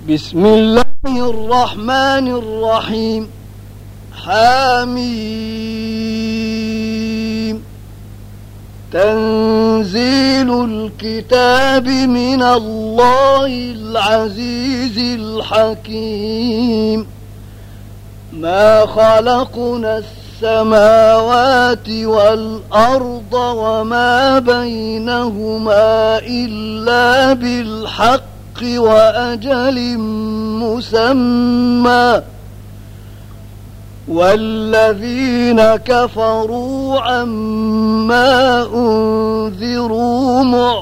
بسم الله الرحمن الرحيم. حميم. تنزيل الكتاب من الله العزيز الحكيم. ما خلقنا السماوات والأرض وما بينهما إلا بالحق وأجل مسمى، والذين كفروا عما أنذروا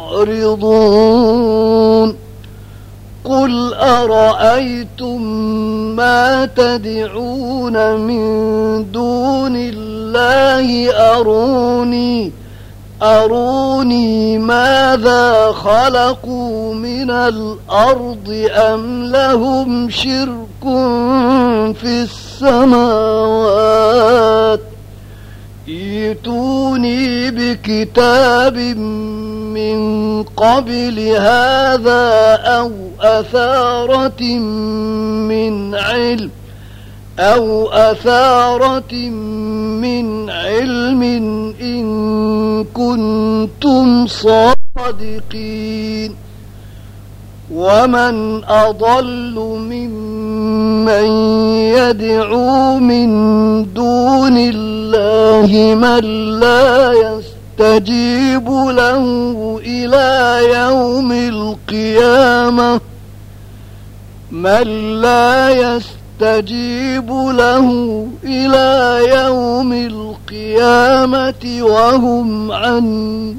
معرضون. قل أرأيتم ما تدعون من دون الله أروني ماذا خلقوا من الأرض أم لهم شرك في السماوات. ائتوني بكتاب من قبل هذا أو أثارة من علم إن كنتم صادقين. ومن أضل ممن يدعو من دون الله من لا يستجيب له إلى يوم القيامة وهم عن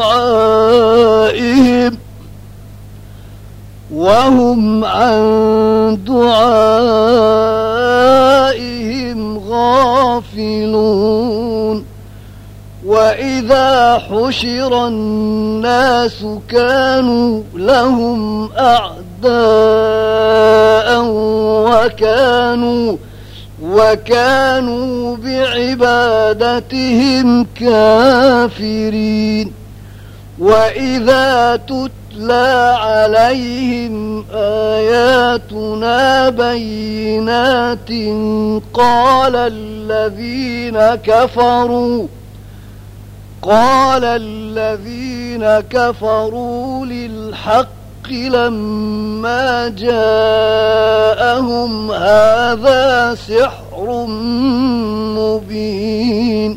دعائهم غافلون. وإذا حشر الناس كانوا لهم أعداء وكانوا بعبادتهم كافرين. وإذا تتلى عليهم آياتنا بينات قال الذين كفروا للحق لما جاءهم هذا سحر مبين.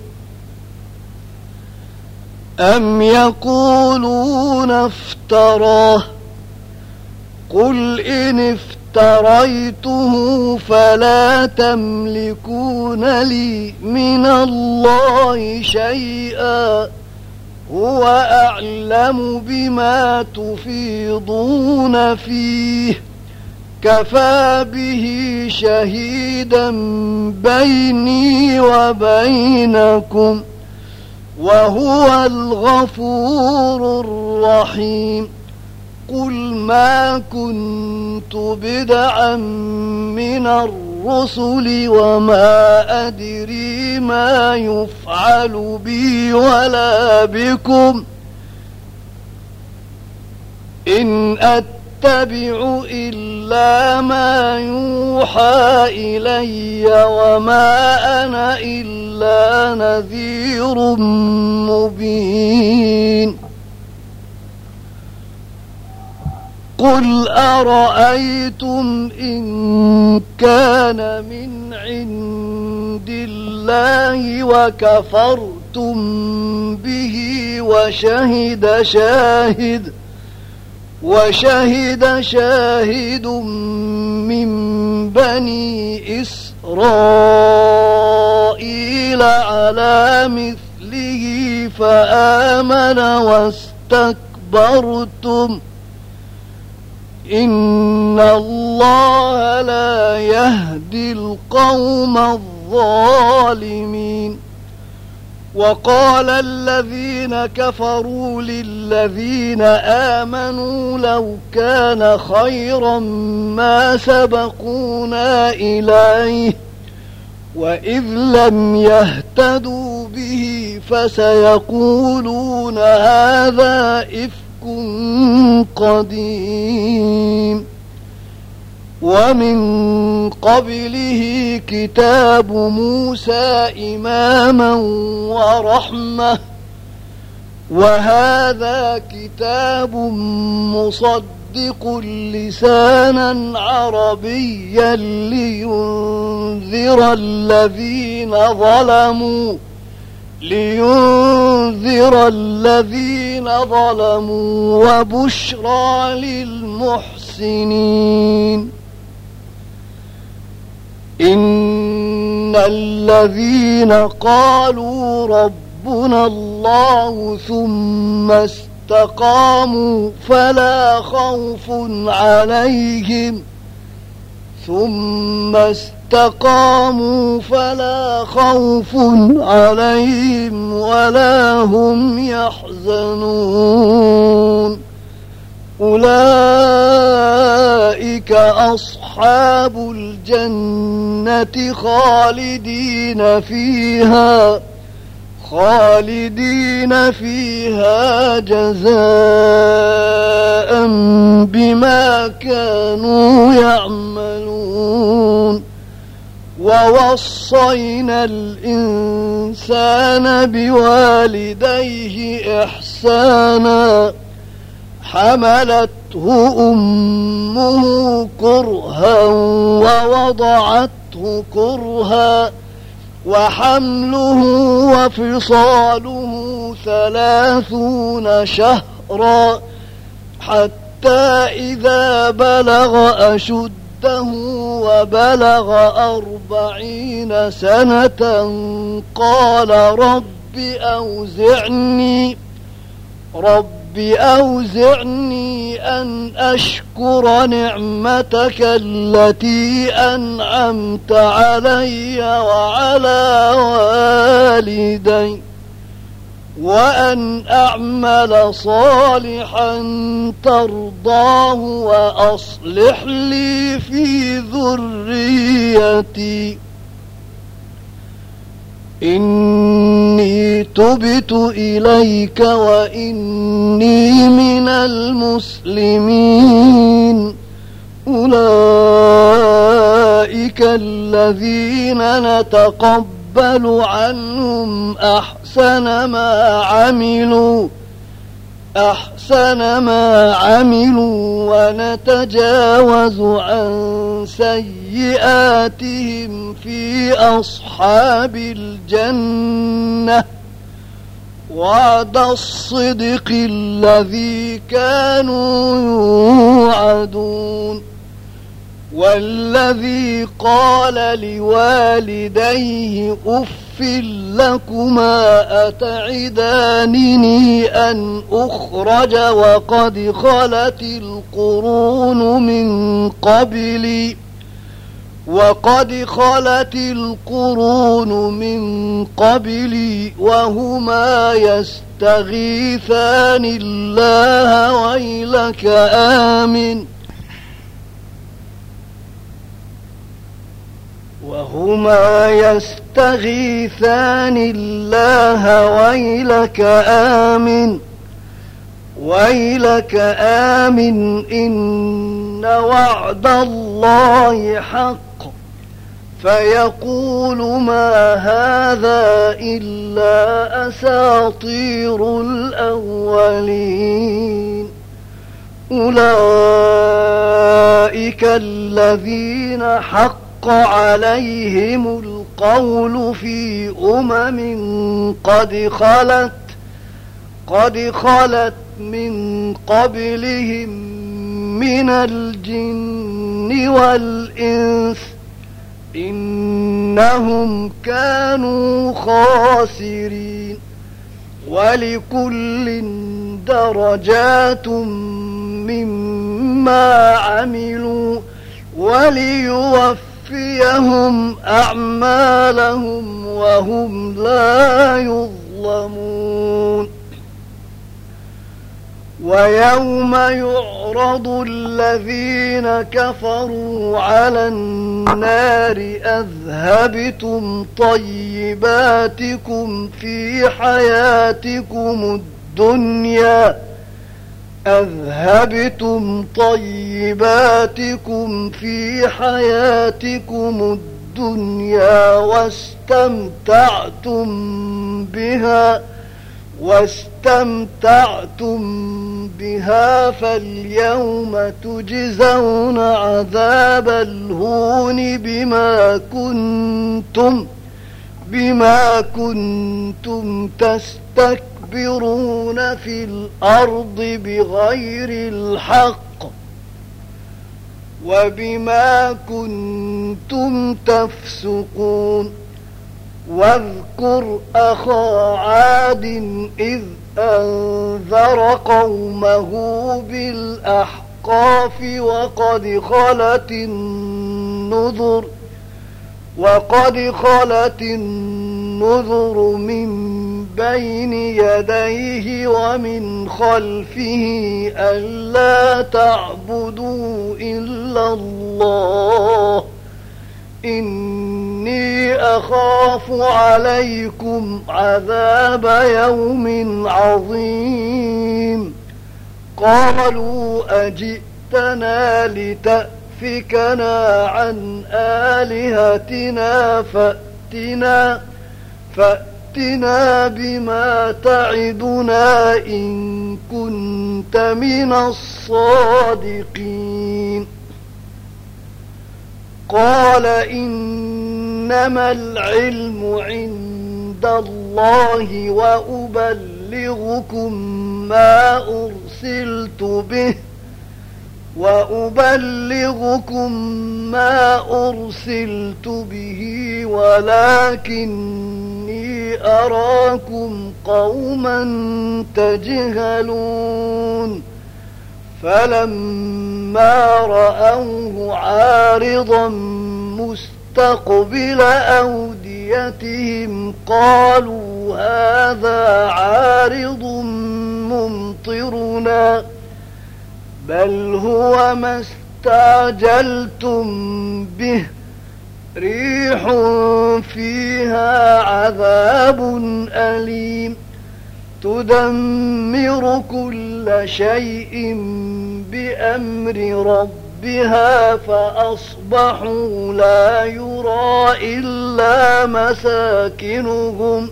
أم يقولون افتراه قل إن افتريته فلا تملكون لي من الله شيئا هو أعلم بما تفيضون فيه كفى به شهيدا بيني وبينكم وهو الغفور الرحيم. قل ما كنت بدعا من الرسل وما أدري ما يفعل بي ولا بكم إن أتبع إلا ما يوحى إلي وما أنا إلا نذير مبين. قل أرأيتم إن كان من عند الله وكفرتم به وشهد شاهد من بني إسرائيل على مثله فآمن واستكبرتم إن الله لا يهدي القوم الظالمين. وقال الذين كفروا للذين آمنوا لو كان خيرا ما سبقونا إليه وإذ لم يهتدوا به فسيقولون هذا إفك قديم ومن قبله كتاب موسى إماما ورحمة، وهذا كتاب مصدق لسانا عربيا لينذر الذين ظلموا وبشرى للمحسنين. إن الذين قالوا ربنا الله ثم استقاموا فلا خوف عليهم ولا هم يحزنون. أولئك أصحاب الجنة خالدين فيها جزاء بما كانوا يعملون. ووصينا الإنسان بوالديه إحسانا، حملته أمه كرها ووضعته كرها، وحمله وفصاله 30 شهرا، حتى إذا بلغ أشده وبلغ 40 سنة قال رب أوزعني أن أشكر نعمتك التي أنعمت علي وعلى والدي وأن أعمل صالحا ترضاه وأصلح لي في ذريتي إني تبت إليك وإني من المسلمين. أولئك الذين نتقبل عنهم أحسن ما عملوا ونتجاوز عن سيئاتهم في أصحاب الجنة، وعد الصدق الذي كانوا يوعدون. والذي قال لوالديه أف لكما أتعدانني أن أخرج وقد خلت القرون من قبلي وهما يستغيثان الله ويلك آمن إن وعد الله حق. فيقول ما هذا إلا أساطير الأولين. أولئك الذين حق عليهم القول في قد خلت من قبلهم من الجن والإنس إنهم كانوا خاسرين. ولكل درجات مما عملوا وليوفيهم أعمالهم وهم لا يظلمون. ويوم يعرض الذين كفروا على النار أذهبتم طيباتكم في حياتكم الدنيا أذهبتم طيباتكم في حياتكم الدنيا واستمتعتم بها فاليوم تجزون عذاب الهون بما كنتم تستكبرون في الأرض بغير الحق وبما كنتم تفسقون. واذكر أخا عاد إذ أنذر قومه بالأحقاف وقد خلت النذر من بين يديه ومن خلفه ألا تعبدوا إلا الله إني أخاف عليكم عذاب يوم عظيم. قالوا أجئتنا لتأفكنا عن آلهتنا فأتنا بما تعدنا إن كنت من الصادقين. قال إنما العلم عند الله وأبلغكم ما أرسلت به ولكني أراكم قوما تجهلون. فلما رأوه عارضا مستقبل أوديتهم قالوا هذا عارض ممطرنا بل هو ما استعجلتم به ريح فيها عذاب أليم تدمر كل شيء بأمر ربها فأصبحوا لا يرى إلا مساكنهم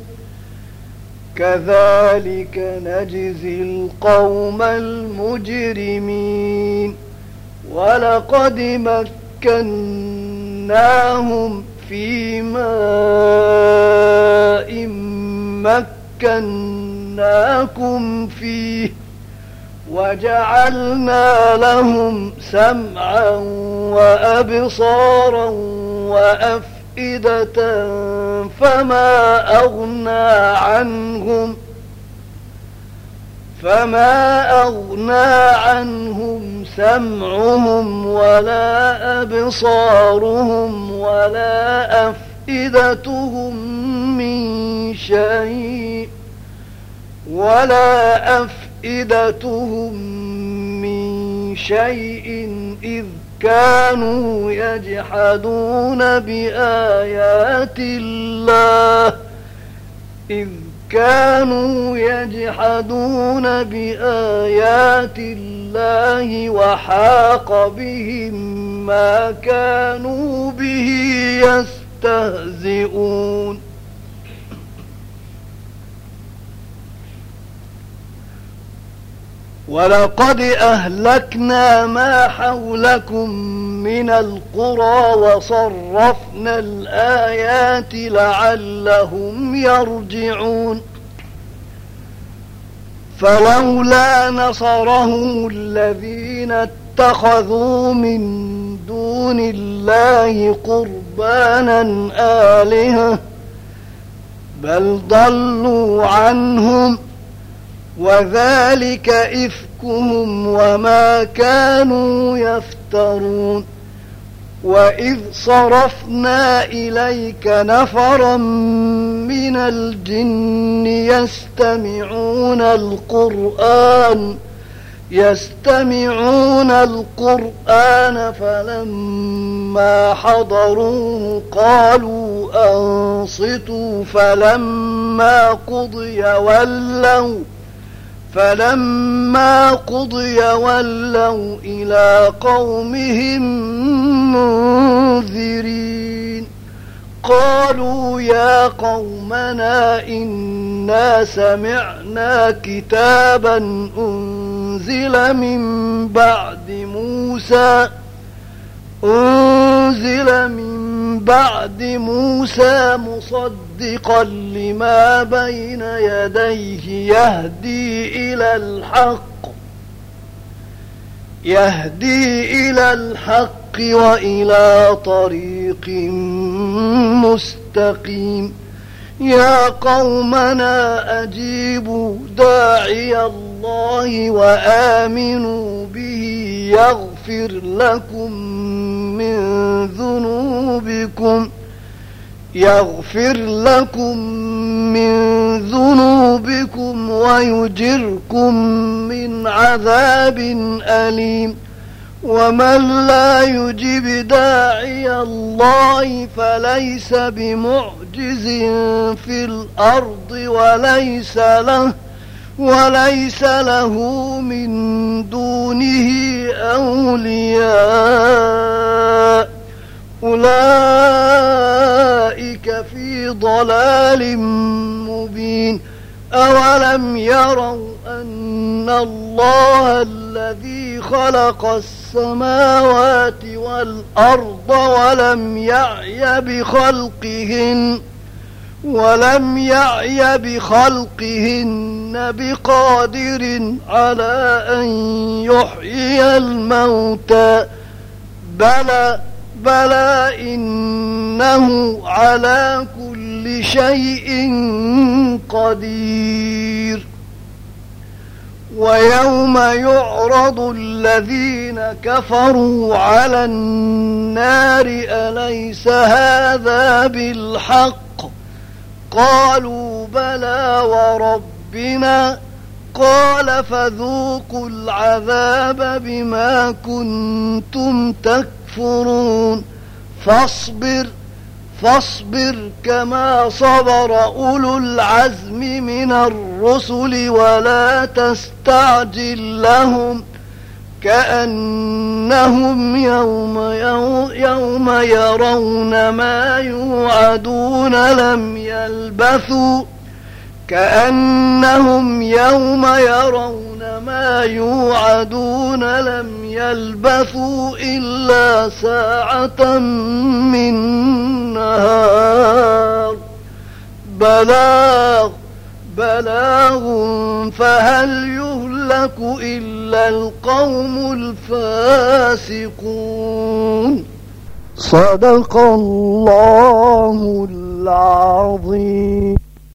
كذلك نجزي القوم المجرمين. ولقد مكناهم في ماء مكناكم فيه وجعلنا لهم سمعا وأبصارا وأفئدة فما أغنى عنهم سمعهم ولا أبصارهم ولا أفئدتهم من شيء إذ كانوا يجحدون بآيات الله وحاق بهم ما كانوا به يستهزئون. ولقد أهلكنا ما حولكم من القرى وصرفنا الآيات لعلهم يرجعون. فلولا نصرهم الذين اتخذوا من دون الله قربانا آلهة بل ضلوا عنهم وذلك إفكهم وما كانوا يفترون. وإذ صرفنا إليك نفرا من الجن يستمعون القرآن فلما حضروه قالوا أنصتوا فلما قضي فلما قضي ولوا إلى قومهم منذرين قالوا يا قومنا إنا سمعنا كتابا أنزل من بعد موسى مصدقا لما بين يديه يهدي إلى الحق وإلى طريق مستقيم يا قومنا أجيبوا داعي الله وآمنوا به يغفر لكم من ذنوبكم ويجركم من عذاب أليم ومن لا يجب داعي الله فليس بمعجز في الأرض وليس له من دونه أولياء أولئك في ضلال مبين أولم يروا أن الله الذي خلق السماوات والأرض ولم يعي بخلقهن بقادر على أن يحيي الموتى بلى إنه على كل شيء قدير ويوم يعرض الذين كفروا على النار أليس هذا بالحق قالوا بلى وربنا قال فذوقوا العذاب بما كنتم تكفرون فاصبر كما صبر أولو العزم من الرسل ولا تستعجل لهم كأنهم يوم يرون ما يوعدون لم يلبثوا إلا ساعة من نهار بلاغ فهل يهلك إلا القوم الفاسقون صدق الله العظيم.